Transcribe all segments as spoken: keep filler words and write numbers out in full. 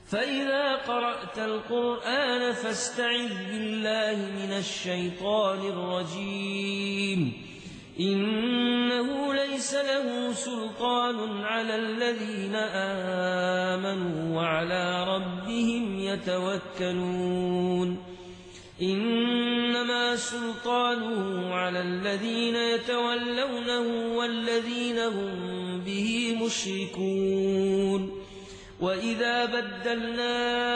فإذا قرأت القرآن فاستعذ بالله من الشيطان الرجيم إنه ليس له سلطان على الذين آمنوا وعلى ربهم يتوكلون إنما سلطانه على الذين يتولونه والذين هم به مشركون وإذا بدلنا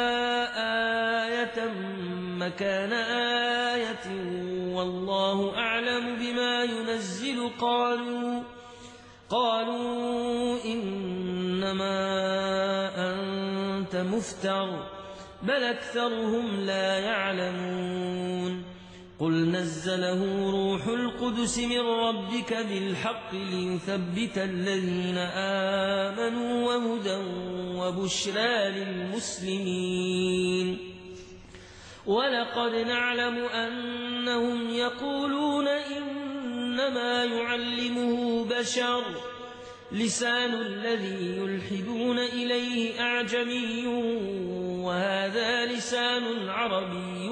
آية مكان آية والله أعلم بما ينزل قالوا قالوا إنما أنت مفتر بل أكثرهم لا يعلمون قل نزله روح القدس من ربك بالحق ليثبت الذين آمنوا وهدى وبشرى للمسلمين ولقد نعلم أنهم يقولون إنما يعلمه بشر لسان الذي يلحدون إليه أعجمي وهذا لسان عربي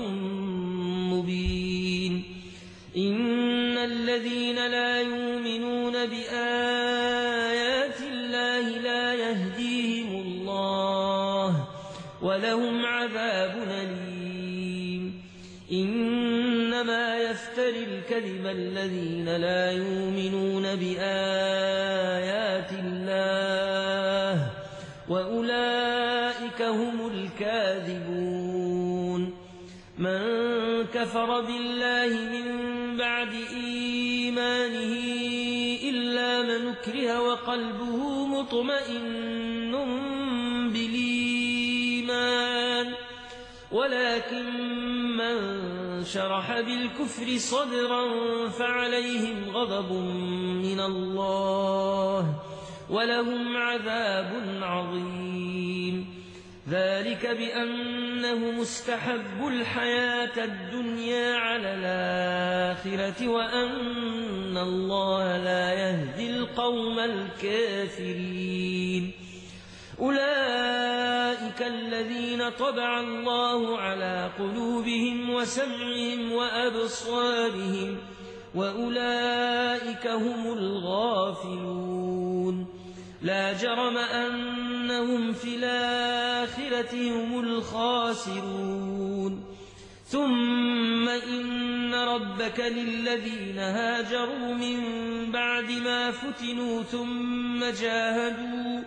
مبين إن الذين لا يؤمنون بآيات الله لا يهديهم الله ولهم عذاب أليم إنما يفتري الكذب الذين لا يؤمنون بآيات الله وأولئك هم الكاذبون من كفر بالله من بعد إيمانه إلا من أكره وقلبه مطمئن بالإيمان ولكن من شرح بالكفر صدرا فعليهم غضب من الله ولهم عذاب عظيم ذلك بأنه مستحب الحياة الدنيا على الآخرة وأن الله لا يهدي القوم الكافرين أولئك الذين طبع الله على قلوبهم وسمعهم وأبصارهم وأولئك هم الغافلون لا جرم أنهم في الآخرة هم الخاسرون ثم إن ربك للذين هاجروا من بعد ما فتنوا ثم جاهدوا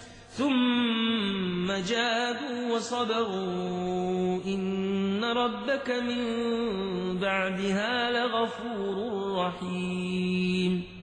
ثم جاهدوا وصبروا إن ربك من بعدها لغفور رحيم